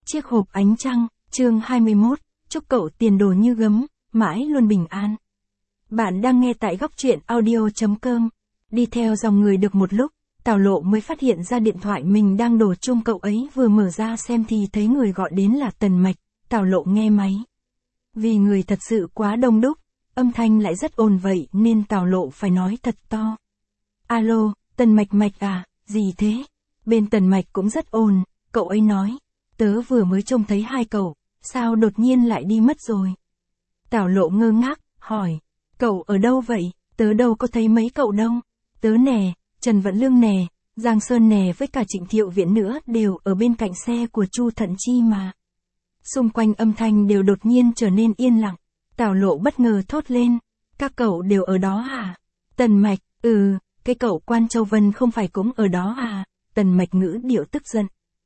Chiếc hộp ánh trăng, chương 21, chúc cậu tiền đồ như gấm, mãi luôn bình an. Bạn đang nghe tại góc truyện audio.com. Đi theo dòng người được một lúc, Tào Lộ mới phát hiện ra điện thoại mình đang đổ chuông, cậu ấy vừa mở ra xem thì thấy người gọi đến là Tần Mạch. Tào Lộ nghe máy. Vì người thật sự quá đông đúc, âm thanh lại rất ồn vậy nên Tào Lộ phải nói thật to. Alo, Tần Mạch à, gì thế? Bên Tần Mạch cũng rất ồn, cậu ấy nói. Tớ vừa mới trông thấy hai cậu, sao đột nhiên lại đi mất rồi? Tào Lộ ngơ ngác, hỏi. Cậu ở đâu vậy? Tớ đâu có thấy mấy cậu đâu. Tớ nè, Trần Vận Lương nè, Giang Sơn nè với cả Trịnh Thiệu Viễn nữa đều ở bên cạnh xe của Chu Thận Chi mà. Xung quanh âm thanh đều đột nhiên trở nên yên lặng. Tào Lộ bất ngờ thốt lên. Các cậu đều ở đó à? Tần Mạch, cái cậu Quan Châu Vân không phải cũng ở đó à? Tần Mạch ngữ điệu tức giận.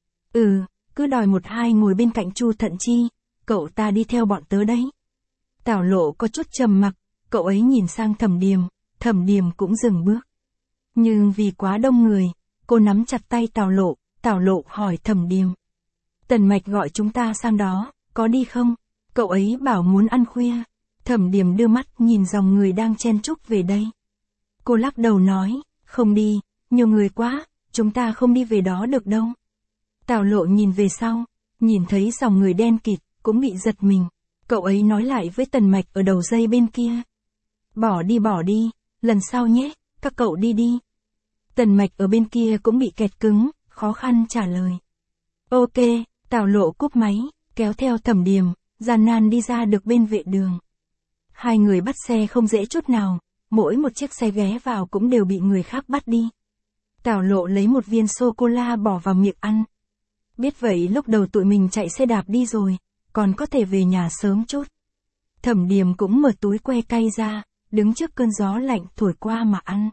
Cứ đòi một hai ngồi bên cạnh Chu Thận Chi, cậu ta đi theo bọn tớ đấy. Tào Lộ có chút trầm mặc, cậu ấy nhìn sang Thẩm Điềm cũng dừng bước. Nhưng vì quá đông người, cô nắm chặt tay Tào Lộ hỏi Thẩm Điềm. Tần Mạch gọi chúng ta sang đó, có đi không? Cậu ấy bảo muốn ăn khuya. Thẩm Điềm đưa mắt nhìn dòng người đang chen chúc về đây. Cô lắc đầu nói, không đi, nhiều người quá, chúng ta không đi về đó được đâu. Tào Lộ nhìn về sau, nhìn thấy dòng người đen kịt, cũng bị giật mình. Cậu ấy nói lại với Tần Mạch ở đầu dây bên kia. Bỏ đi, lần sau nhé, các cậu đi đi. Tần Mạch ở bên kia cũng bị kẹt cứng, khó khăn trả lời. Ok, Tào Lộ cúp máy, kéo theo Thẩm Điềm, gian nan đi ra được bên vệ đường. Hai người bắt xe không dễ chút nào, mỗi một chiếc xe ghé vào cũng đều bị người khác bắt đi. Tào Lộ lấy một viên sô-cô-la bỏ vào miệng ăn. Biết vậy lúc đầu tụi mình chạy xe đạp đi rồi, còn có thể về nhà sớm chút. Thẩm Điềm cũng mở túi que cay ra, đứng trước cơn gió lạnh thổi qua mà ăn.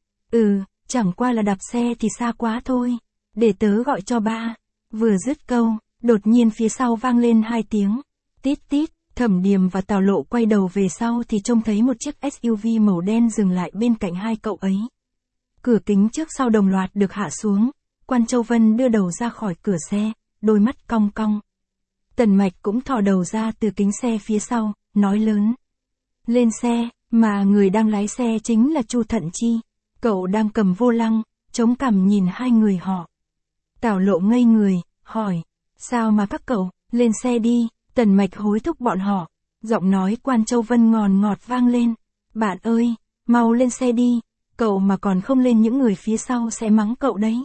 Chẳng qua là đạp xe thì xa quá thôi, để tớ gọi cho ba. Vừa dứt câu, đột nhiên phía sau vang lên hai tiếng. Tít tít, Thẩm Điềm và Tào Lộ quay đầu về sau thì trông thấy một chiếc SUV màu đen dừng lại bên cạnh hai cậu ấy. Cửa kính trước sau đồng loạt được hạ xuống. Quan Châu Vân đưa đầu ra khỏi cửa xe, đôi mắt cong cong. Tần Mạch cũng thò đầu ra từ kính xe phía sau, nói lớn. Lên xe, mà người đang lái xe chính là Chu Thận Chi. Cậu đang cầm vô lăng, chống cằm nhìn hai người họ. Tào Lộ ngây người, hỏi. Sao mà các cậu, lên xe đi, Tần Mạch hối thúc bọn họ. Giọng nói Quan Châu Vân ngọt ngọt vang lên. Bạn ơi, mau lên xe đi, cậu mà còn không lên những người phía sau sẽ mắng cậu đấy.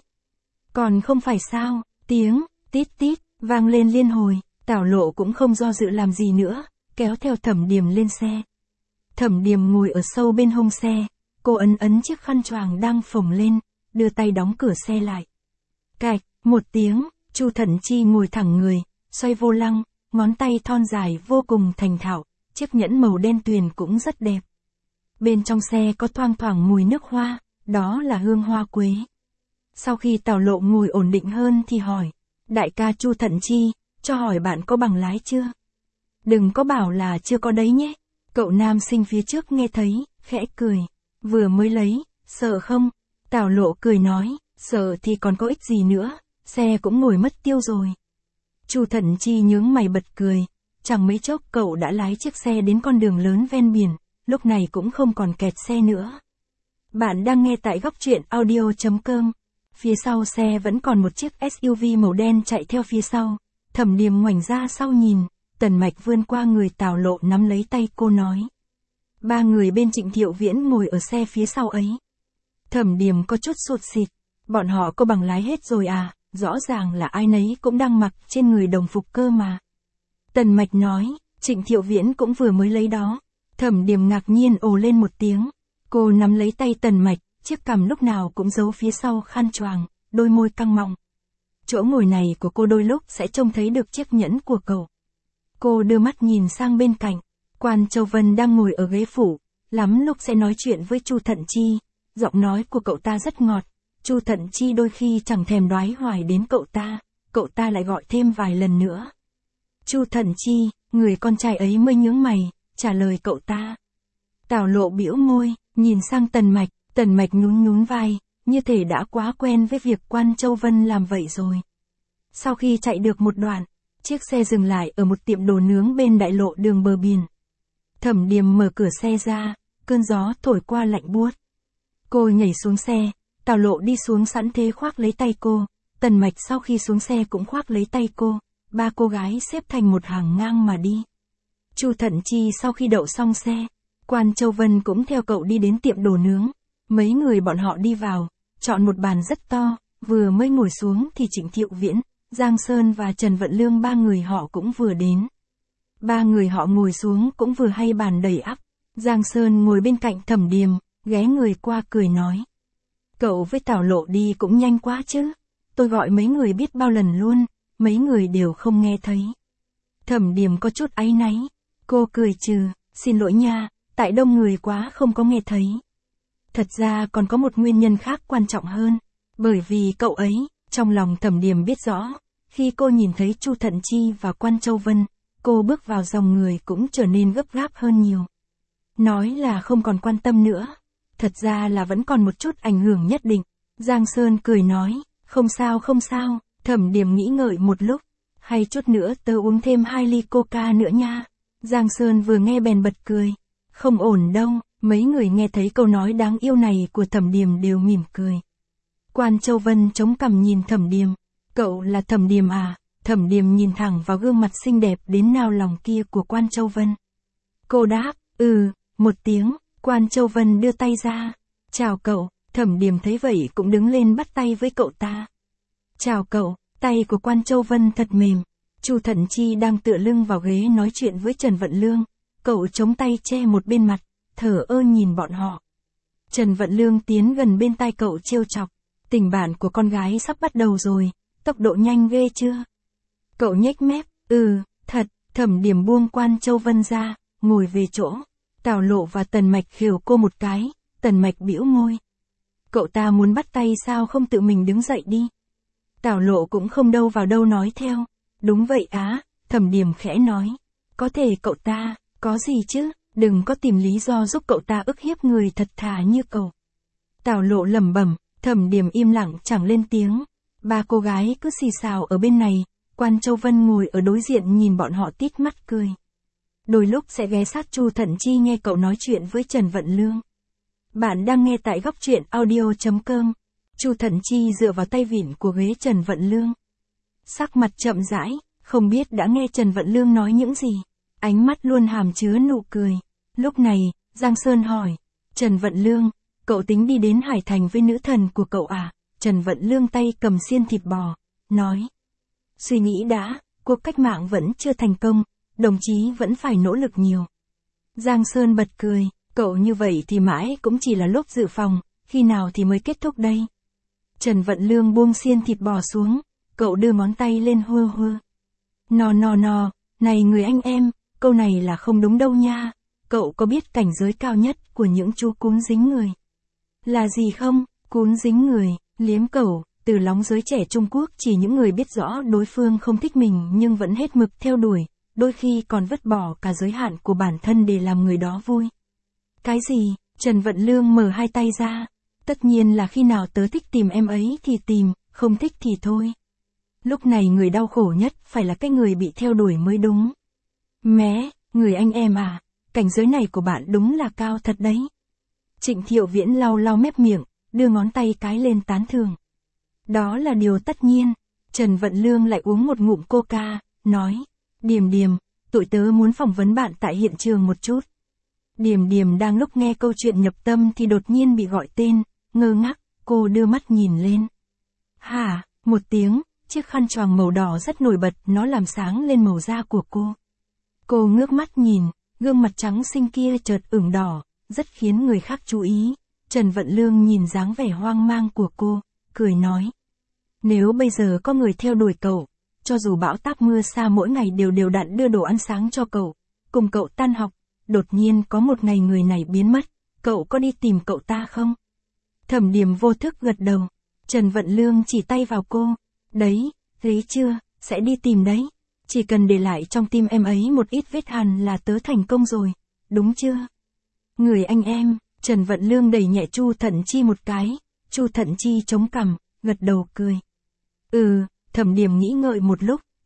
Còn không phải sao, tiếng, tít tít, vang lên liên hồi, Tào Lộ cũng không do dự làm gì nữa, kéo theo Thẩm Điềm lên xe. Thẩm Điềm ngồi ở sâu bên hông xe, cô ấn chiếc khăn choàng đang phồng lên, đưa tay đóng cửa xe lại. Cạch, một tiếng, Chu Thận Chi ngồi thẳng người, xoay vô lăng, ngón tay thon dài vô cùng thành thạo, chiếc nhẫn màu đen tuyền cũng rất đẹp. Bên trong xe có thoang thoảng mùi nước hoa, đó là hương hoa quế. Sau khi Tào Lộ ngồi ổn định hơn thì hỏi, đại ca Chu Thận Chi, cho hỏi bạn có bằng lái chưa? Đừng có bảo là chưa có đấy nhé. Cậu nam sinh phía trước nghe thấy, khẽ cười. Vừa mới lấy, sợ không? Tào Lộ cười nói, sợ thì còn có ích gì nữa, xe cũng ngồi mất tiêu rồi. Chu Thận Chi nhướng mày bật cười, chẳng mấy chốc cậu đã lái chiếc xe đến con đường lớn ven biển, lúc này cũng không còn kẹt xe nữa. Bạn đang nghe tại góc truyện audio.com. Phía sau xe vẫn còn một chiếc SUV màu đen chạy theo phía sau. Thẩm Điềm ngoảnh ra sau nhìn, Tần Mạch vươn qua người Tào Lộ nắm lấy tay cô nói. Ba người bên Trịnh Thiệu Viễn ngồi ở xe phía sau ấy. Thẩm Điềm có chút sụt sịt, bọn họ có bằng lái hết rồi à, rõ ràng là ai nấy cũng đang mặc trên người đồng phục cơ mà. Tần Mạch nói, Trịnh Thiệu Viễn cũng vừa mới lấy đó. Thẩm Điềm ngạc nhiên ồ lên một tiếng, cô nắm lấy tay Tần Mạch. Chiếc cằm lúc nào cũng giấu phía sau khăn choàng, đôi môi căng mọng. Chỗ ngồi này của cô đôi lúc sẽ trông thấy được chiếc nhẫn của cậu. Cô đưa mắt nhìn sang bên cạnh, Quan Châu Vân đang ngồi ở ghế phụ, lắm lúc sẽ nói chuyện với Chu Thận Chi, giọng nói của cậu ta rất ngọt. Chu Thận Chi đôi khi chẳng thèm đoái hoài đến cậu ta lại gọi thêm vài lần nữa. Chu Thận Chi, người con trai ấy mới nhướng mày, trả lời cậu ta. Tào Lộ bĩu môi, nhìn sang Tần Mạch. Tần Mạch nhún vai, như thể đã quá quen với việc Quan Châu Vân làm vậy rồi. Sau khi chạy được một đoạn, Chiếc xe dừng lại ở một tiệm đồ nướng bên đại lộ đường bờ biển. Thẩm Điềm mở cửa xe ra, cơn gió thổi qua lạnh buốt. Cô nhảy xuống xe, Tào Lộ đi xuống sẵn thế khoác lấy tay cô, Tần Mạch sau khi xuống xe cũng khoác lấy tay cô, ba cô gái xếp thành một hàng ngang mà đi. Chu Thận Chi sau khi đậu xong xe, Quan Châu Vân cũng theo cậu đi đến tiệm đồ nướng. Mấy người bọn họ đi vào, chọn một bàn rất to, vừa mới ngồi xuống thì Trịnh Thiệu Viễn, Giang Sơn và Trần Vận Lương ba người họ cũng vừa đến. Ba người họ ngồi xuống cũng vừa hay bàn đầy ắp. Giang Sơn ngồi bên cạnh Thẩm Điềm, ghé người qua cười nói. Cậu với Tào Lộ đi cũng nhanh quá chứ. Tôi gọi mấy người biết bao lần luôn, mấy người đều không nghe thấy. Thẩm Điềm có chút áy náy. Cô cười trừ, xin lỗi nha, tại đông người quá không có nghe thấy. Thật ra còn có một nguyên nhân khác quan trọng hơn. Bởi vì cậu ấy, trong lòng Thẩm Điềm biết rõ, khi cô nhìn thấy Chu Thận Chi và Quan Châu Vân, cô bước vào dòng người cũng trở nên gấp gáp hơn nhiều. Nói là không còn quan tâm nữa, thật ra là vẫn còn một chút ảnh hưởng nhất định. Giang Sơn cười nói, không sao không sao, Thẩm Điềm nghĩ ngợi một lúc, hay chút nữa tớ uống thêm 2 ly coca nữa nha. Giang Sơn vừa nghe bèn bật cười, không ổn đâu, mấy người nghe thấy câu nói đáng yêu này của Thẩm Điềm đều mỉm cười. Quan Châu Vân chống cằm nhìn Thẩm Điềm, cậu là Thẩm Điềm à? Thẩm Điềm nhìn thẳng vào gương mặt xinh đẹp đến nao lòng kia của Quan Châu Vân. Cô đáp, một tiếng, Quan Châu Vân đưa tay ra. Chào cậu, Thẩm Điềm thấy vậy cũng đứng lên bắt tay với cậu ta. Chào cậu, tay của Quan Châu Vân thật mềm. Chu Thận Chi đang tựa lưng vào ghế nói chuyện với Trần Vận Lương. Cậu chống tay che một bên mặt, thở ơ nhìn bọn họ. Trần Vận Lương tiến gần bên tai cậu trêu chọc. Tình bạn của con gái sắp bắt đầu rồi, tốc độ nhanh ghê chưa? Cậu nhếch mép, thật, Thẩm Điềm buông Quan Châu Vân ra, ngồi về chỗ. Tào Lộ và Tần Mạch khều cô một cái, Tần Mạch bĩu môi. Cậu ta muốn bắt tay sao không tự mình đứng dậy đi? Tào Lộ cũng không đâu vào đâu nói theo. Đúng vậy á, Thẩm Điềm khẽ nói. Có thể cậu ta, có gì chứ, đừng có tìm lý do giúp cậu ta ức hiếp người thật thà như cậu. Tào Lộ lẩm bẩm, Thẩm Điềm im lặng chẳng lên tiếng. Ba cô gái cứ xì xào ở bên này, Quan Châu Vân ngồi ở đối diện nhìn bọn họ tít mắt cười. Đôi lúc sẽ ghé sát Chu Thận Chi nghe cậu nói chuyện với Trần Vận Lương. Bạn đang nghe tại góc truyện audio.com. Chu Thận Chi dựa vào tay vịn của ghế Trần Vận Lương. Sắc mặt chậm rãi, không biết đã nghe Trần Vận Lương nói những gì. Ánh mắt luôn hàm chứa nụ cười. Lúc này, Giang Sơn hỏi. Trần Vận Lương, cậu tính đi đến Hải Thành với nữ thần của cậu à? Trần Vận Lương tay cầm xiên thịt bò, nói. Suy nghĩ đã, cuộc cách mạng vẫn chưa thành công, đồng chí vẫn phải nỗ lực nhiều. Giang Sơn bật cười, cậu như vậy thì mãi cũng chỉ là lúc dự phòng, khi nào thì mới kết thúc đây? Trần Vận Lương buông xiên thịt bò xuống, cậu đưa ngón tay lên hơ hơ. No, này người anh em, câu này là không đúng đâu nha. Cậu có biết cảnh giới cao nhất của những chú cún dính người là gì không? Cún dính người, liếm cẩu, từ lóng giới trẻ Trung Quốc chỉ những người biết rõ đối phương không thích mình nhưng vẫn hết mực theo đuổi, đôi khi còn vứt bỏ cả giới hạn của bản thân để làm người đó vui. Cái gì? Trần Vận Lương mở hai tay ra. Tất nhiên là khi nào tớ thích tìm em ấy thì tìm, không thích thì thôi. Lúc này người đau khổ nhất phải là cái người bị theo đuổi mới đúng. Mé, người anh em à, cảnh giới này của bạn đúng là cao thật đấy. Trịnh Thiệu Viễn lau mép miệng, đưa ngón tay cái lên tán thưởng. Đó là điều tất nhiên. Trần Vận Lương lại uống một ngụm coca, nói. Điềm, tụi tớ muốn phỏng vấn bạn tại hiện trường một chút. Điềm đang lúc nghe câu chuyện nhập tâm thì đột nhiên bị gọi tên, ngơ ngác, cô đưa mắt nhìn lên. Hả, một tiếng, chiếc khăn choàng màu đỏ rất nổi bật, nó làm sáng lên màu da của cô. Cô ngước mắt nhìn, gương mặt trắng xinh kia chợt ửng đỏ, rất khiến người khác chú ý. Trần Vận Lương nhìn dáng vẻ hoang mang của cô, cười nói. Nếu bây giờ có người theo đuổi cậu, cho dù bão táp mưa xa mỗi ngày đều đặn đưa đồ ăn sáng cho cậu, cùng cậu tan học, đột nhiên có một ngày người này biến mất, cậu có đi tìm cậu ta không? Thẩm Điềm vô thức gật đầu. Trần Vận Lương chỉ tay vào cô. Đấy, thấy chưa, sẽ đi tìm đấy. Chỉ cần để lại trong tim em ấy một ít vết hằn là tớ thành công rồi, đúng chưa? Người anh em, Trần Vận Lương đẩy nhẹ Chu Thận Chi một cái. Chu Thận Chi chống cằm, gật đầu cười. Thẩm Điềm nghĩ ngợi một lúc,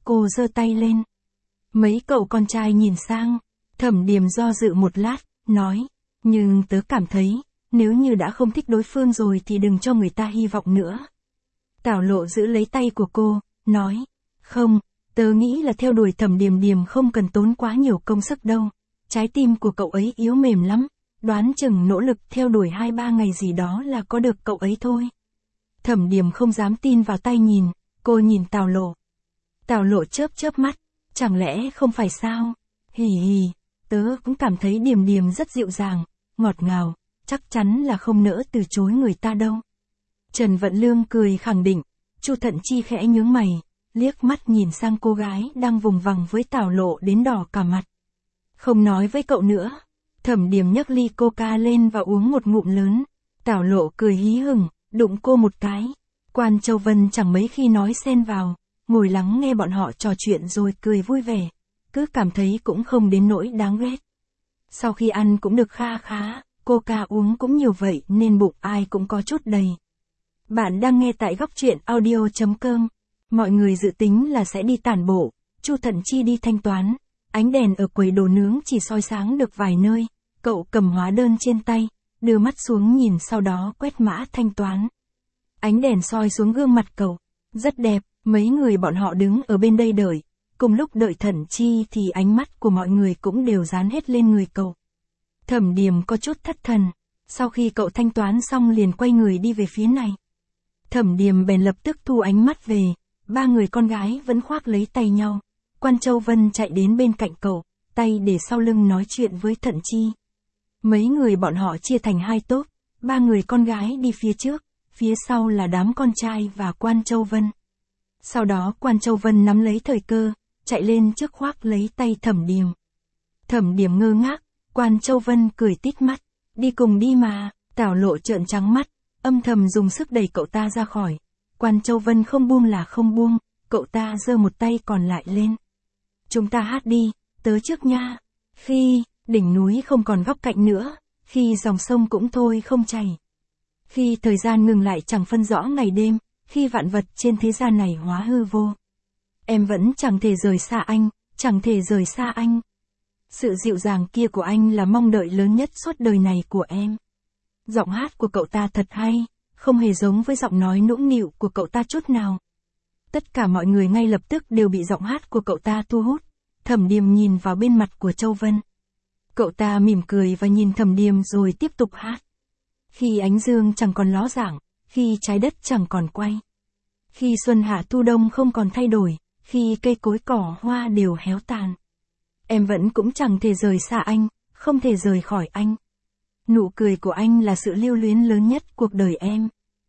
cô giơ tay lên. Mấy cậu con trai nhìn sang, Thẩm Điềm do dự một lát, nói, nhưng tớ cảm thấy, nếu như đã không thích đối phương rồi thì đừng cho người ta hy vọng nữa. Tảo Lộ giữ lấy tay của cô, nói, không, tớ nghĩ là theo đuổi Thẩm Điềm Điềm không cần tốn quá nhiều công sức đâu, trái tim của cậu ấy yếu mềm lắm, đoán chừng nỗ lực theo đuổi 2-3 ngày gì đó là có được cậu ấy thôi. Thẩm Điềm không dám tin vào tay nhìn, cô nhìn Tảo Lộ. Tảo Lộ chớp mắt, chẳng lẽ không phải sao? Hì hì, tớ cũng cảm thấy Điềm Điềm rất dịu dàng, ngọt ngào, chắc chắn là không nỡ từ chối người ta đâu. Trần Vận Lương cười khẳng định, Chu Thận Chi khẽ nhướng mày, liếc mắt nhìn sang cô gái đang vùng vằng với Tảo Lộ đến đỏ cả mặt. Không nói với cậu nữa. Thẩm Điềm nhấc ly coca lên và uống một ngụm lớn. Tảo Lộ cười hí hửng, đụng cô một cái. Quan Châu Vân chẳng mấy khi nói xen vào, ngồi lắng nghe bọn họ trò chuyện rồi cười vui vẻ, cứ cảm thấy cũng không đến nỗi đáng ghét. Sau khi ăn cũng được kha khá, coca uống cũng nhiều vậy nên bụng ai cũng có chút đầy. Bạn đang nghe tại Góc Truyện Audio.com. Mọi người dự tính là sẽ đi tản bộ, Chu Thận Chi đi thanh toán. Ánh đèn ở quầy đồ nướng chỉ soi sáng được vài nơi, cậu cầm hóa đơn trên tay, đưa mắt xuống nhìn sau đó quét mã thanh toán. Ánh đèn soi xuống gương mặt cậu, rất đẹp, mấy người bọn họ đứng ở bên đây đợi, cùng lúc đợi Thận Chi thì ánh mắt của mọi người cũng đều dán hết lên người cậu. Thẩm Điềm có chút thất thần, sau khi cậu thanh toán xong liền quay người đi về phía này. Thẩm Điềm bèn lập tức thu ánh mắt về, ba người con gái vẫn khoác lấy tay nhau. Quan Châu Vân chạy đến bên cạnh cậu, tay để sau lưng nói chuyện với Thận Chi. Mấy người bọn họ chia thành hai tốp, ba người con gái đi phía trước, phía sau là đám con trai và Quan Châu Vân. Sau đó Quan Châu Vân nắm lấy thời cơ, chạy lên trước khoác lấy tay Thẩm Điềm. Thẩm Điềm ngơ ngác, Quan Châu Vân cười tít mắt, đi cùng đi mà. Tảo Lộ trợn trắng mắt, âm thầm dùng sức đẩy cậu ta ra khỏi. Quan Châu Vân không buông là không buông, cậu ta giơ một tay còn lại lên. Chúng ta hát đi, tớ trước nha. Khi đỉnh núi không còn góc cạnh nữa, khi dòng sông cũng thôi không chảy. Khi thời gian ngừng lại chẳng phân rõ ngày đêm, khi vạn vật trên thế gian này hóa hư vô. Em vẫn chẳng thể rời xa anh, chẳng thể rời xa anh. Sự dịu dàng kia của anh là mong đợi lớn nhất suốt đời này của em. Giọng hát của cậu ta thật hay, không hề giống với giọng nói nũng nịu của cậu ta chút nào. Tất cả mọi người ngay lập tức đều bị giọng hát của cậu ta thu hút. Thẩm Điềm nhìn vào bên mặt của Châu Vân. Cậu ta mỉm cười và nhìn Thẩm Điềm rồi tiếp tục hát. Khi ánh dương chẳng còn ló dạng, khi trái đất chẳng còn quay. Khi xuân hạ thu đông không còn thay đổi, khi cây cối cỏ hoa đều héo tàn. Em vẫn cũng chẳng thể rời xa anh, không thể rời khỏi anh. Nụ cười của anh là sự lưu luyến lớn nhất cuộc đời em.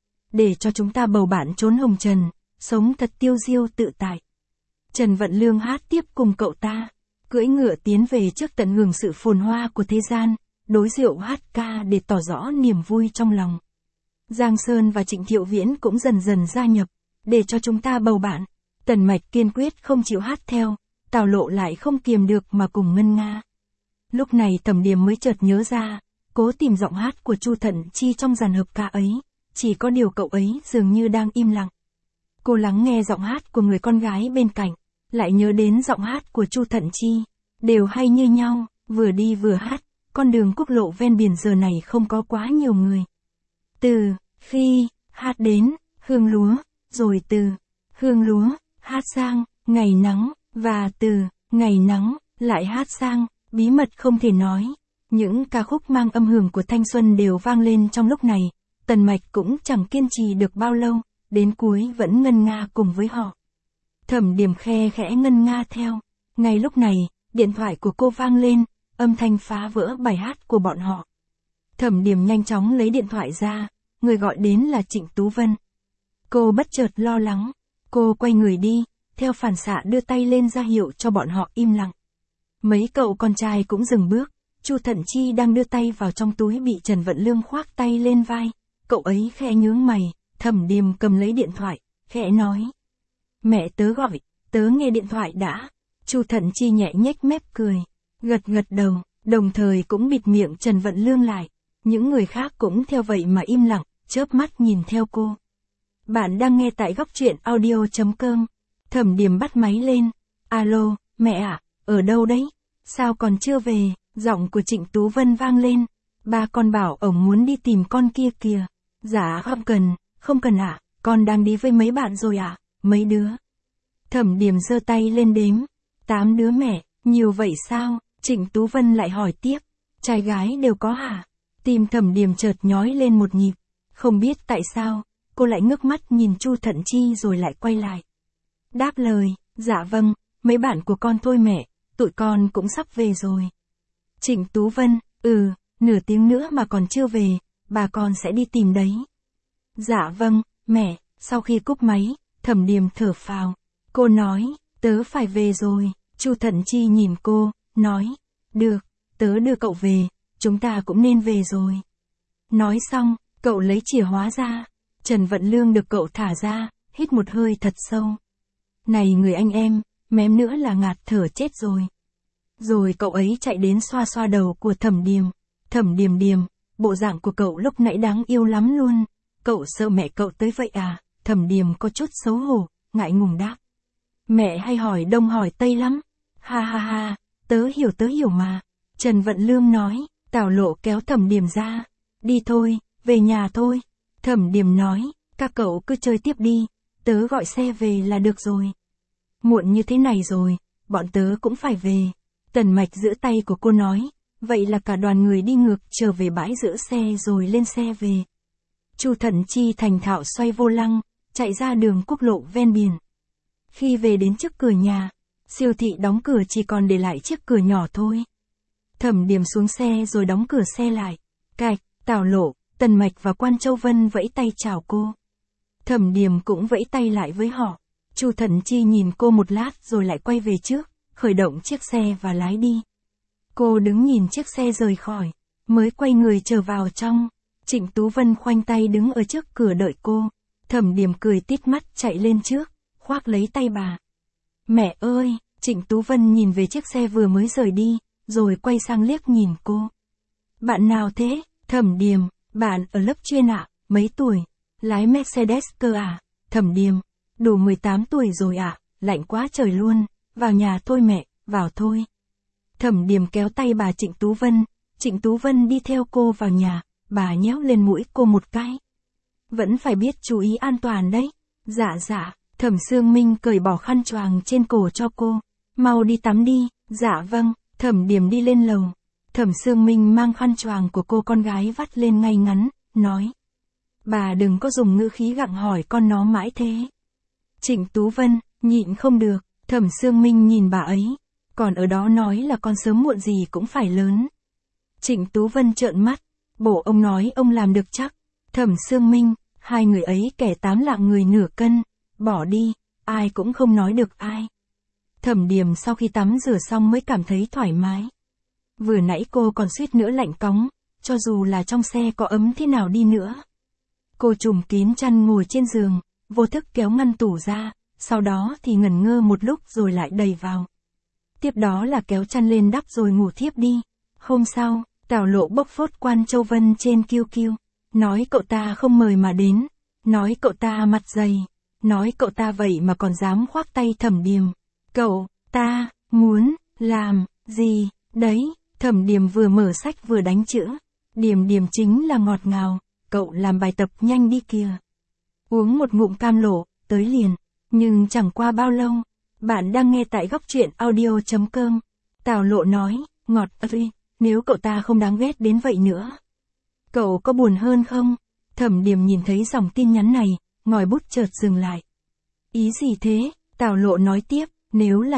Để cho chúng ta bầu bạn trốn hồng trần, sống thật tiêu diêu tự tại. Trần Vận Lương hát tiếp cùng cậu ta, cưỡi ngựa tiến về trước tận hưởng sự phồn hoa của thế gian, đối rượu hát ca để tỏ rõ niềm vui trong lòng. Giang Sơn và Trịnh Thiệu Viễn cũng dần dần gia nhập, để cho chúng ta bầu bạn. Tần Mạch kiên quyết không chịu hát theo, Tảo Lộ lại không kiềm được mà cùng ngân nga. Lúc này Thẩm Điềm mới chợt nhớ ra, cố tìm giọng hát của Chu Thận Chi trong dàn hợp ca ấy, chỉ có điều cậu ấy dường như đang im lặng. Cô lắng nghe giọng hát của người con gái bên cạnh, lại nhớ đến giọng hát của Chu Thận Chi, đều hay như nhau, vừa đi vừa hát, con đường quốc lộ ven biển giờ này không có quá nhiều người. Từ khi hát đến hương lúa, rồi từ hương lúa hát sang ngày nắng, và từ ngày nắng lại hát sang bí mật không thể nói. Những ca khúc mang âm hưởng của thanh xuân đều vang lên trong lúc này. Tần Mạch cũng chẳng kiên trì được bao lâu, đến cuối vẫn ngân nga cùng với họ. Thẩm Điềm khe khẽ ngân nga theo. Ngay lúc này, điện thoại của cô vang lên, âm thanh phá vỡ bài hát của bọn họ. Thẩm Điềm nhanh chóng lấy điện thoại ra, người gọi đến là Trịnh Tú Vân. Cô bất chợt lo lắng, cô quay người đi, theo phản xạ đưa tay lên ra hiệu cho bọn họ im lặng. Mấy cậu con trai cũng dừng bước, Chu Thận Chi đang đưa tay vào trong túi bị Trần Vận Lương khoác tay lên vai, cậu ấy khẽ nhướng mày, Thẩm Điềm cầm lấy điện thoại, khẽ nói. Mẹ tớ gọi, tớ nghe điện thoại đã. Chu Thận Chi nhẹ nhếch mép cười, gật đầu, đồng thời cũng bịt miệng Trần Vận Lương lại. Những người khác cũng theo vậy mà im lặng, chớp mắt nhìn theo cô. Bạn đang nghe tại Góc Truyện Audio.com. Thẩm Điềm bắt máy lên. Alo, mẹ ạ, ở đâu đấy? Sao còn chưa về? Giọng của Trịnh Tú Vân vang lên. Ba con bảo ổng muốn đi tìm con kia kìa. Dạ không cần ạ, con đang đi với mấy bạn rồi ạ, mấy đứa. Thẩm Điềm giơ tay lên đếm. 8 đứa mẹ, nhiều vậy sao? Trịnh Tú Vân lại hỏi tiếp. Trai gái đều có hả? Tim Thẩm Điềm chợt nhói lên một nhịp. Không biết tại sao, cô lại ngước mắt nhìn Chu Thận Chi rồi lại quay lại. Đáp lời, dạ vâng, mấy bạn của con thôi mẹ, tụi con cũng sắp về rồi. Trịnh Tú Vân, nửa tiếng nữa mà còn chưa về, bà con sẽ đi tìm đấy. Dạ vâng, mẹ. Sau khi cúp máy, Thẩm Điềm thở phào. Cô nói, tớ phải về rồi. Chu Thận Chi nhìn cô, nói, được, tớ đưa cậu về, chúng ta cũng nên về rồi. Nói xong, cậu lấy chìa khóa ra. Trần Vận Lương được cậu thả ra, hít một hơi thật sâu. Này người anh em, mém nữa là ngạt thở chết rồi. Rồi cậu ấy chạy đến xoa xoa đầu của Thẩm Điềm. Thẩm Điềm, bộ dạng của cậu lúc nãy đáng yêu lắm luôn. Cậu sợ mẹ cậu tới vậy à? Thẩm Điềm có chút xấu hổ, ngại ngùng đáp. Mẹ hay hỏi đông hỏi tây lắm. Ha ha ha, tớ hiểu mà. Trần Vận Lương nói. Tào Lộ kéo Thẩm Điềm ra. Đi thôi, về nhà thôi. Thẩm Điềm nói, các cậu cứ chơi tiếp đi, tớ gọi xe về là được rồi. Muộn như thế này rồi, bọn tớ cũng phải về. Tần Mạch giữ tay của cô nói, vậy là cả đoàn người đi ngược trở về bãi giữ xe rồi lên xe về. Chu Thận Chi thành thạo xoay vô lăng, chạy ra đường quốc lộ ven biển. Khi về đến trước cửa nhà, siêu thị đóng cửa chỉ còn để lại chiếc cửa nhỏ thôi. Thẩm Điềm xuống xe rồi đóng cửa xe lại. Cạch, Tào Lộ, Tần Mạch và Quan Châu Vân vẫy tay chào cô. Thẩm Điềm cũng vẫy tay lại với họ. Chu Thận Chi nhìn cô một lát rồi lại quay về trước, khởi động chiếc xe và lái đi. Cô đứng nhìn chiếc xe rời khỏi, mới quay người trở vào trong. Trịnh Tú Vân khoanh tay đứng ở trước cửa đợi cô. Thẩm Điềm cười tít mắt chạy lên trước, khoác lấy tay bà. Mẹ ơi, Trịnh Tú Vân nhìn về chiếc xe vừa mới rời đi, rồi quay sang liếc nhìn cô. Bạn nào thế? Thẩm Điềm, bạn ở lớp chuyên ạ, mấy tuổi? Lái Mercedes cơ à? Thẩm Điềm, đủ 18 tuổi rồi ạ, lạnh quá trời luôn, vào nhà thôi mẹ, vào thôi. Thẩm Điềm kéo tay bà Trịnh Tú Vân đi theo cô vào nhà, bà nhéo lên mũi cô một cái. Vẫn phải biết chú ý an toàn đấy. Dạ, Thẩm Sương Minh cởi bỏ khăn choàng trên cổ cho cô. Mau đi tắm đi. Dạ vâng. Thẩm Điềm đi lên lầu. Thẩm Sương Minh mang khăn choàng của cô con gái vắt lên ngay ngắn, nói. Bà đừng có dùng ngữ khí gặng hỏi con nó mãi thế. Trịnh Tú Vân, nhịn không được. Thẩm Sương Minh nhìn bà ấy. Còn ở đó nói là con sớm muộn gì cũng phải lớn. Trịnh Tú Vân trợn mắt. Bổ ông nói ông làm được chắc. Thẩm Sương Minh, hai người ấy kẻ 8 lạng người nửa cân. Bỏ đi, ai cũng không nói được ai. Thẩm Điềm sau khi tắm rửa xong mới cảm thấy thoải mái. Vừa nãy cô còn suýt nữa lạnh cóng, cho dù là trong xe có ấm thế nào đi nữa. Cô trùm kín chăn ngồi trên giường, vô thức kéo ngăn tủ ra, sau đó thì ngẩn ngơ một lúc rồi lại đẩy vào. Tiếp đó là kéo chăn lên đắp rồi ngủ thiếp đi. Hôm sau, Tào Lộ bốc phốt Quan Châu Vân trên QQ. Nói cậu ta không mời mà đến. Nói cậu ta mặt dày. Nói cậu ta vậy mà còn dám khoác tay Thẩm Điềm. Cậu ta muốn làm gì đấy? Thẩm Điềm vừa mở sách vừa đánh chữ. Điềm chính là ngọt ngào. Cậu làm bài tập nhanh đi kìa. Uống một ngụm cam lộ, tới liền. Nhưng chẳng qua bao lâu. Bạn đang nghe tại góc truyện audio.com. Tào Lộ nói, ngọt ơi, nếu cậu ta không đáng ghét đến vậy nữa. Cậu có buồn hơn không? Thẩm Điềm nhìn thấy dòng tin nhắn này, ngòi bút chợt dừng lại. Ý gì thế? Tào Lộ nói tiếp, nếu là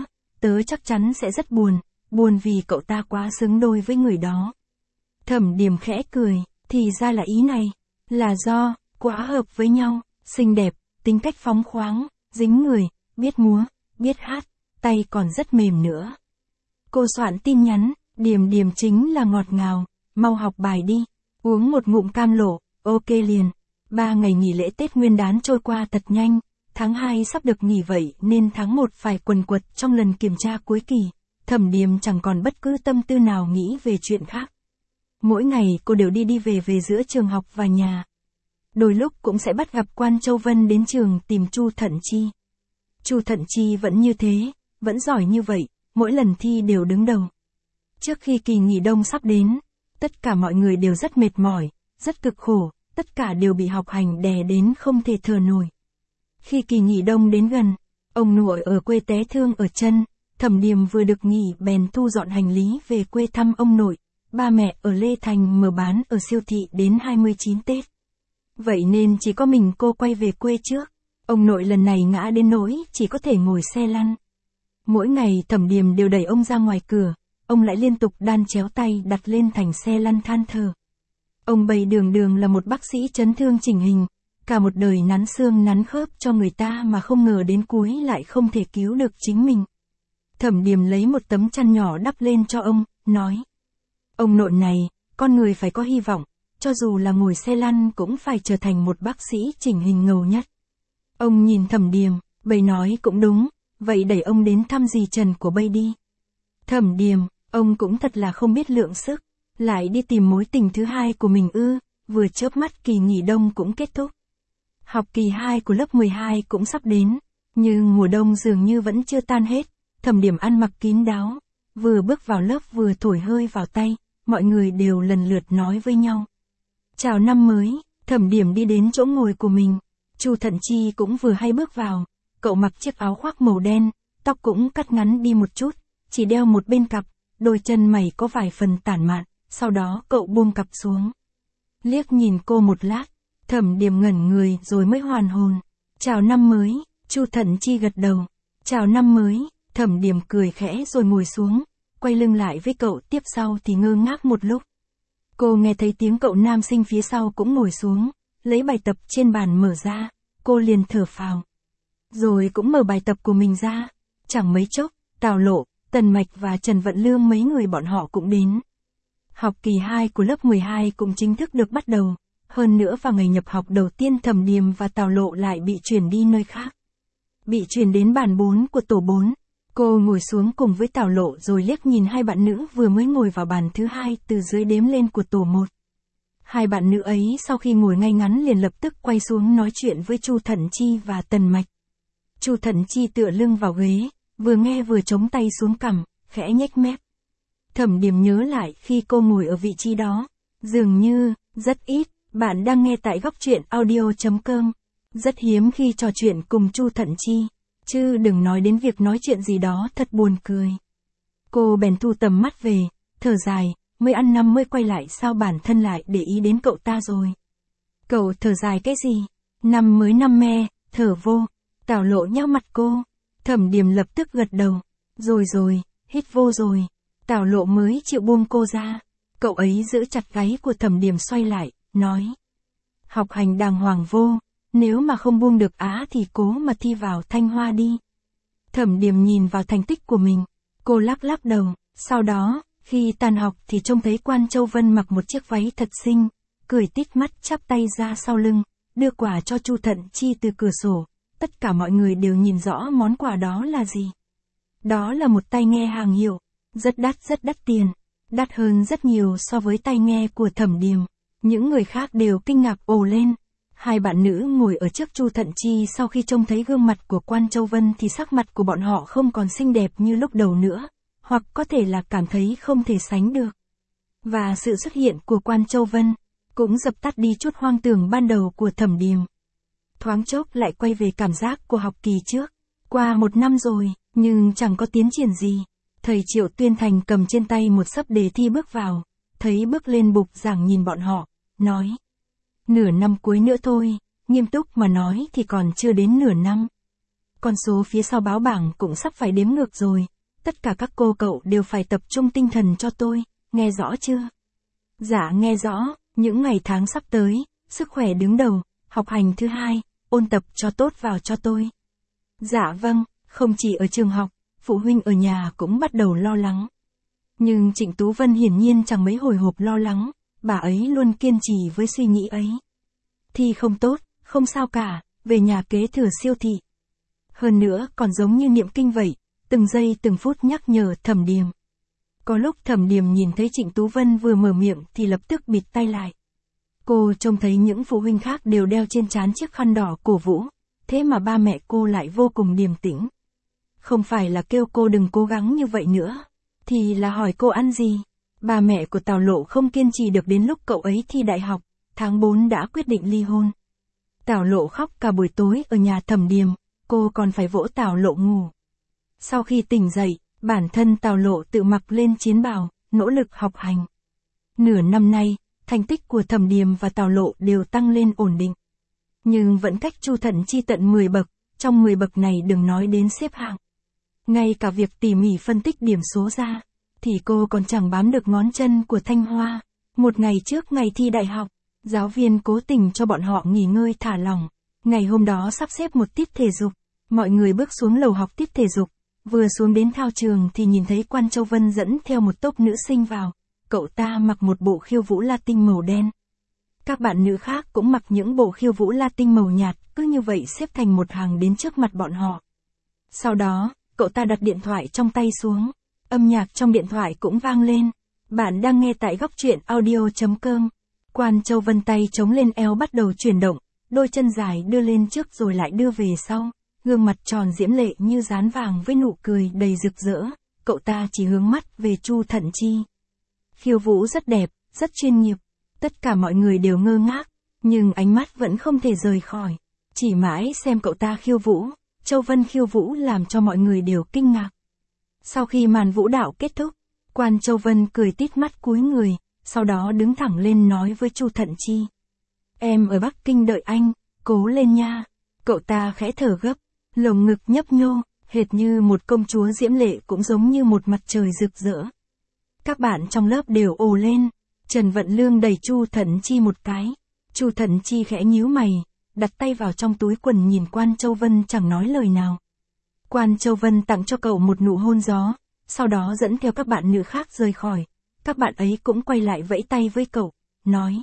tớ chắc chắn sẽ rất buồn vì cậu ta quá xứng đôi với người đó. Thẩm Điềm khẽ cười, thì ra là ý này, là do, quá hợp với nhau, xinh đẹp, tính cách phóng khoáng, dính người, biết múa, biết hát, tay còn rất mềm nữa. Cô soạn tin nhắn, Điềm chính là ngọt ngào, mau học bài đi, uống một ngụm cam lộ, ok liền. 3 ngày nghỉ lễ Tết Nguyên đán trôi qua thật nhanh, tháng 2 sắp được nghỉ vậy nên tháng 1 phải quần quật trong lần kiểm tra cuối kỳ. Thẩm Điềm chẳng còn bất cứ tâm tư nào nghĩ về chuyện khác. Mỗi ngày cô đều đi về giữa trường học và nhà. Đôi lúc cũng sẽ bắt gặp Quan Châu Vân đến trường tìm Chu Thận Chi. Chu Thận Chi vẫn như thế, vẫn giỏi như vậy, mỗi lần thi đều đứng đầu. Trước khi kỳ nghỉ đông sắp đến, tất cả mọi người đều rất mệt mỏi, rất cực khổ, tất cả đều bị học hành đè đến không thể thở nổi. Khi kỳ nghỉ đông đến gần, ông nội ở quê té thương ở chân, Thẩm Điềm vừa được nghỉ bèn thu dọn hành lý về quê thăm ông nội, ba mẹ ở Lê Thành mở bán ở siêu thị đến 29 Tết. Vậy nên chỉ có mình cô quay về quê trước, ông nội lần này ngã đến nỗi chỉ có thể ngồi xe lăn. Mỗi ngày Thẩm Điềm đều đẩy ông ra ngoài cửa, ông lại liên tục đan chéo tay đặt lên thành xe lăn than thở. Ông bày đường đường là một bác sĩ chấn thương chỉnh hình, cả một đời nắn xương nắn khớp cho người ta mà không ngờ đến cuối lại không thể cứu được chính mình. Thẩm Điềm lấy một tấm chăn nhỏ đắp lên cho ông, nói: Ông nội này, con người phải có hy vọng, cho dù là ngồi xe lăn cũng phải trở thành một bác sĩ chỉnh hình ngầu nhất. Ông nhìn Thẩm Điềm, bầy nói cũng đúng, vậy đẩy ông đến thăm dì Trần của bầy đi. Thẩm Điềm, ông cũng thật là không biết lượng sức, lại đi tìm mối tình thứ hai của mình ư, vừa chớp mắt kỳ nghỉ đông cũng kết thúc. Học kỳ 2 của lớp 12 cũng sắp đến, nhưng mùa đông dường như vẫn chưa tan hết. Thẩm Điềm ăn mặc kín đáo, vừa bước vào lớp vừa thổi hơi vào tay, mọi người đều lần lượt nói với nhau: Chào năm mới. Thẩm Điềm đi đến chỗ ngồi của mình, Chu Thận Chi cũng vừa hay bước vào, cậu mặc chiếc áo khoác màu đen, tóc cũng cắt ngắn đi một chút, chỉ đeo một bên cặp, đôi chân mày có vài phần tản mạn, sau đó cậu buông cặp xuống. Liếc nhìn cô một lát, Thẩm Điềm ngẩn người rồi mới hoàn hồn. Chào năm mới. Chu Thận Chi gật đầu. Chào năm mới. Thẩm Điềm cười khẽ rồi ngồi xuống, quay lưng lại với cậu, tiếp sau thì ngơ ngác một lúc. Cô nghe thấy tiếng cậu nam sinh phía sau cũng ngồi xuống, lấy bài tập trên bàn mở ra, cô liền thở phào. Rồi cũng mở bài tập của mình ra, chẳng mấy chốc, Tào Lộ, Tần Mạch và Trần Vận Lương mấy người bọn họ cũng đến. Học kỳ 2 của lớp 12 cũng chính thức được bắt đầu, hơn nữa vào ngày nhập học đầu tiên Thẩm Điềm và Tào Lộ lại bị chuyển đi nơi khác. Bị chuyển đến bàn 4 của tổ 4. Cô ngồi xuống cùng với Tào Lộ rồi liếc nhìn hai bạn nữ vừa mới ngồi vào bàn thứ 2 từ dưới đếm lên của tổ 1. Hai bạn nữ ấy sau khi ngồi ngay ngắn liền lập tức quay xuống nói chuyện với Chu Thận Chi và Tần Mạch. Chu Thận Chi tựa lưng vào ghế, vừa nghe vừa chống tay xuống cằm, khẽ nhếch mép. Thẩm Điềm nhớ lại khi cô ngồi ở vị trí đó, dường như, rất ít, bạn đang nghe tại góc truyện audio.com, rất hiếm khi trò chuyện cùng Chu Thận Chi. Chứ đừng nói đến việc nói chuyện gì đó thật buồn cười. Cô bèn thu tầm mắt về, thở dài, mới ăn năm mới quay lại sao bản thân lại để ý đến cậu ta rồi. Cậu thở dài cái gì? Năm mới năm me, thở vô. Tào Lộ nhao mặt cô. Thẩm Điềm lập tức gật đầu. Rồi, hít vô rồi. Tào Lộ mới chịu buông cô ra. Cậu ấy giữ chặt gáy của Thẩm Điềm xoay lại, nói: Học hành đàng hoàng vô. Nếu mà không buông được thì cố mà thi vào Thanh Hoa đi. Thẩm Điềm nhìn vào thành tích của mình, cô lắc lắc đầu, sau đó, khi tan học thì trông thấy Quan Châu Vân mặc một chiếc váy thật xinh, cười tít mắt chắp tay ra sau lưng, đưa quà cho Chu Thận Chi từ cửa sổ, tất cả mọi người đều nhìn rõ món quà đó là gì. Đó là một tai nghe hàng hiệu, rất đắt tiền, đắt hơn rất nhiều so với tai nghe của Thẩm Điềm. Những người khác đều kinh ngạc ồ lên. Hai bạn nữ ngồi ở trước Chu Thận Chi sau khi trông thấy gương mặt của Quan Châu Vân thì sắc mặt của bọn họ không còn xinh đẹp như lúc đầu nữa, hoặc có thể là cảm thấy không thể sánh được. Và sự xuất hiện của Quan Châu Vân cũng dập tắt đi chút hoang tưởng ban đầu của Thẩm Điềm. Thoáng chốc lại quay về cảm giác của học kỳ trước. Qua một năm rồi, nhưng chẳng có tiến triển gì. Thầy Triệu Tuyên Thành cầm trên tay một xấp đề thi bước vào, thấy bước lên bục giảng nhìn bọn họ, nói: Nửa năm cuối nữa thôi, nghiêm túc mà nói thì còn chưa đến nửa năm. Con số phía sau báo bảng cũng sắp phải đếm ngược rồi, tất cả các cô cậu đều phải tập trung tinh thần cho tôi, nghe rõ chưa? Dạ nghe rõ, những ngày tháng sắp tới, sức khỏe đứng đầu, học hành thứ hai, ôn tập cho tốt vào cho tôi. Dạ vâng, không chỉ ở trường học, phụ huynh ở nhà cũng bắt đầu lo lắng. Nhưng Trịnh Tú Vân hiển nhiên chẳng mấy hồi hộp lo lắng. Bà ấy luôn kiên trì với suy nghĩ ấy. Thi không tốt, không sao cả, về nhà kế thừa siêu thị. Hơn nữa còn giống như niệm kinh vậy, từng giây từng phút nhắc nhở Thẩm Điềm. Có lúc Thẩm Điềm nhìn thấy Trịnh Tú Vân vừa mở miệng thì lập tức bịt tay lại. Cô trông thấy những phụ huynh khác đều đeo trên trán chiếc khăn đỏ cổ vũ, thế mà ba mẹ cô lại vô cùng điềm tĩnh. Không phải là kêu cô đừng cố gắng như vậy nữa, thì là hỏi cô ăn gì. Ba mẹ của Tào Lộ không kiên trì được đến lúc cậu ấy thi đại học, tháng 4 đã quyết định ly hôn. Tào Lộ khóc cả buổi tối ở nhà Thẩm Điềm, cô còn phải vỗ Tào Lộ ngủ. Sau khi tỉnh dậy, bản thân Tào Lộ tự mặc lên chiến bào, nỗ lực học hành. Nửa năm nay, thành tích của Thẩm Điềm và Tào Lộ đều tăng lên ổn định. Nhưng vẫn cách Chu Thận Chi tận 10 bậc, trong 10 bậc này đừng nói đến xếp hạng. Ngay cả việc tỉ mỉ phân tích điểm số ra, thì cô còn chẳng bám được ngón chân của Thanh Hoa. Một ngày trước ngày thi đại học, giáo viên cố tình cho bọn họ nghỉ ngơi thả lỏng. Ngày hôm đó sắp xếp một tiết thể dục, mọi người bước xuống lầu học tiết thể dục. Vừa xuống đến thao trường thì nhìn thấy Quan Châu Vân dẫn theo một tốp nữ sinh vào. Cậu ta mặc một bộ khiêu vũ Latin màu đen. Các bạn nữ khác cũng mặc những bộ khiêu vũ Latin màu nhạt, cứ như vậy xếp thành một hàng đến trước mặt bọn họ. Sau đó, cậu ta đặt điện thoại trong tay xuống. Âm nhạc trong điện thoại cũng vang lên. Bạn đang nghe tại góc truyện audio.com. Quan Châu Vân tay chống lên eo bắt đầu chuyển động, đôi chân dài đưa lên trước rồi lại đưa về sau. Gương mặt tròn diễm lệ như dán vàng với nụ cười đầy rực rỡ. Cậu ta chỉ hướng mắt về Chu Thận Chi. Khiêu vũ rất đẹp, rất chuyên nghiệp. Tất cả mọi người đều ngơ ngác, nhưng ánh mắt vẫn không thể rời khỏi. Chỉ mãi xem cậu ta khiêu vũ. Châu Vân khiêu vũ làm cho mọi người đều kinh ngạc. Sau khi màn vũ đạo kết thúc, Quan Châu Vân cười tít mắt cúi người, sau đó đứng thẳng lên nói với Chu Thận Chi. Em ở Bắc Kinh đợi anh, cố lên nha. Cậu ta khẽ thở gấp, lồng ngực nhấp nhô, hệt như một công chúa diễm lệ cũng giống như một mặt trời rực rỡ. Các bạn trong lớp đều ồ lên. Trần Vận Lương đẩy Chu Thận Chi một cái. Chu Thận Chi khẽ nhíu mày, đặt tay vào trong túi quần nhìn Quan Châu Vân chẳng nói lời nào. Quan Châu Vân tặng cho cậu một nụ hôn gió, sau đó dẫn theo các bạn nữ khác rời khỏi. Các bạn ấy cũng quay lại vẫy tay với cậu, nói.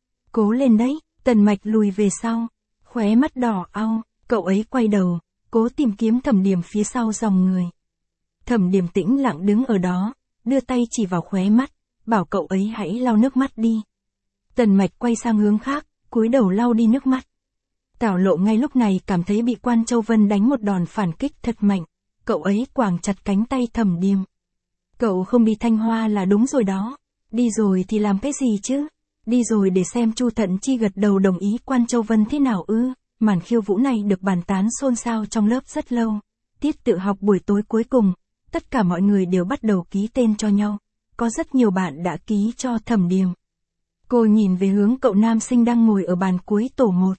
Cố lên đấy. Tần Mạch lùi về sau, khóe mắt đỏ au, cậu ấy quay đầu, cố tìm kiếm Thẩm Điềm phía sau dòng người. Thẩm Điềm tĩnh lặng đứng ở đó, đưa tay chỉ vào khóe mắt, bảo cậu ấy hãy lau nước mắt đi. Tần Mạch quay sang hướng khác, cúi đầu lau đi nước mắt. Tào Lộ ngay lúc này cảm thấy bị Quan Châu Vân đánh một đòn phản kích thật mạnh, cậu ấy quàng chặt cánh tay Thẩm Điềm. Cậu không đi Thanh Hoa là đúng rồi đó, đi rồi thì làm cái gì chứ? Đi rồi để xem Chu Thận Chi gật đầu đồng ý Quan Châu Vân thế nào ư? Màn khiêu vũ này được bàn tán xôn xao trong lớp rất lâu. Tiết tự học buổi tối cuối cùng, tất cả mọi người đều bắt đầu ký tên cho nhau. Có rất nhiều bạn đã ký cho Thẩm Điềm. Cô nhìn về hướng cậu nam sinh đang ngồi ở bàn cuối tổ 1.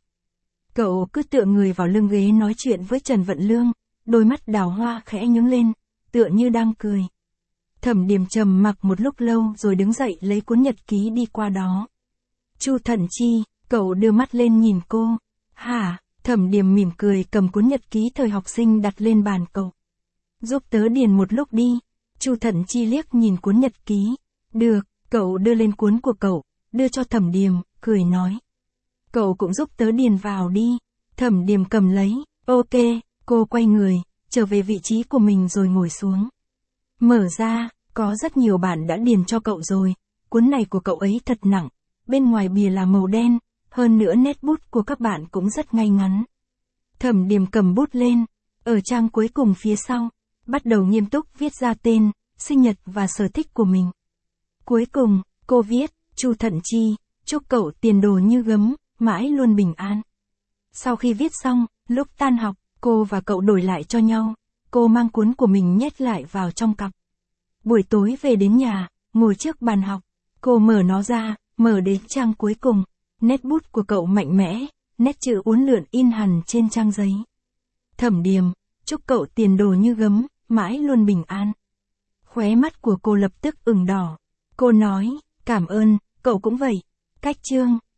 Cậu cứ tựa người vào lưng ghế nói chuyện với Trần Vận Lương, đôi mắt đào hoa khẽ nhướng lên, tựa như đang cười. Thẩm Điềm trầm mặc một lúc lâu rồi đứng dậy lấy cuốn nhật ký đi qua đó. Chu Thận Chi, cậu đưa mắt lên nhìn cô. Hả? Thẩm Điềm mỉm cười cầm cuốn nhật ký thời học sinh đặt lên bàn cậu. Giúp tớ điền một lúc đi. Chu Thận Chi liếc nhìn cuốn nhật ký. Được, cậu đưa lên cuốn của cậu, đưa cho Thẩm Điềm, cười nói. Cậu cũng giúp tớ điền vào đi. Thẩm Điềm cầm lấy. Ok, cô quay người, trở về vị trí của mình rồi ngồi xuống. Mở ra, có rất nhiều bạn đã điền cho cậu rồi. Cuốn này của cậu ấy thật nặng. Bên ngoài bìa là màu đen, hơn nữa nét bút của các bạn cũng rất ngay ngắn. Thẩm Điềm cầm bút lên, ở trang cuối cùng phía sau, bắt đầu nghiêm túc viết ra tên, sinh nhật và sở thích của mình. Cuối cùng, cô viết, Chu Thận Chi, chúc cậu tiền đồ như gấm, mãi luôn bình an. Sau khi viết xong, lúc tan học, cô và cậu đổi lại cho nhau, cô mang cuốn của mình nhét lại vào trong cặp. Buổi tối về đến nhà, ngồi trước bàn học, cô mở nó ra, mở đến trang cuối cùng, nét bút của cậu mạnh mẽ, nét chữ uốn lượn in hẳn trên trang giấy. Thẩm Điềm, chúc cậu tiền đồ như gấm, mãi luôn bình an. Khóe mắt của cô lập tức ửng đỏ. Cô nói, cảm ơn, cậu cũng vậy. Cách chương.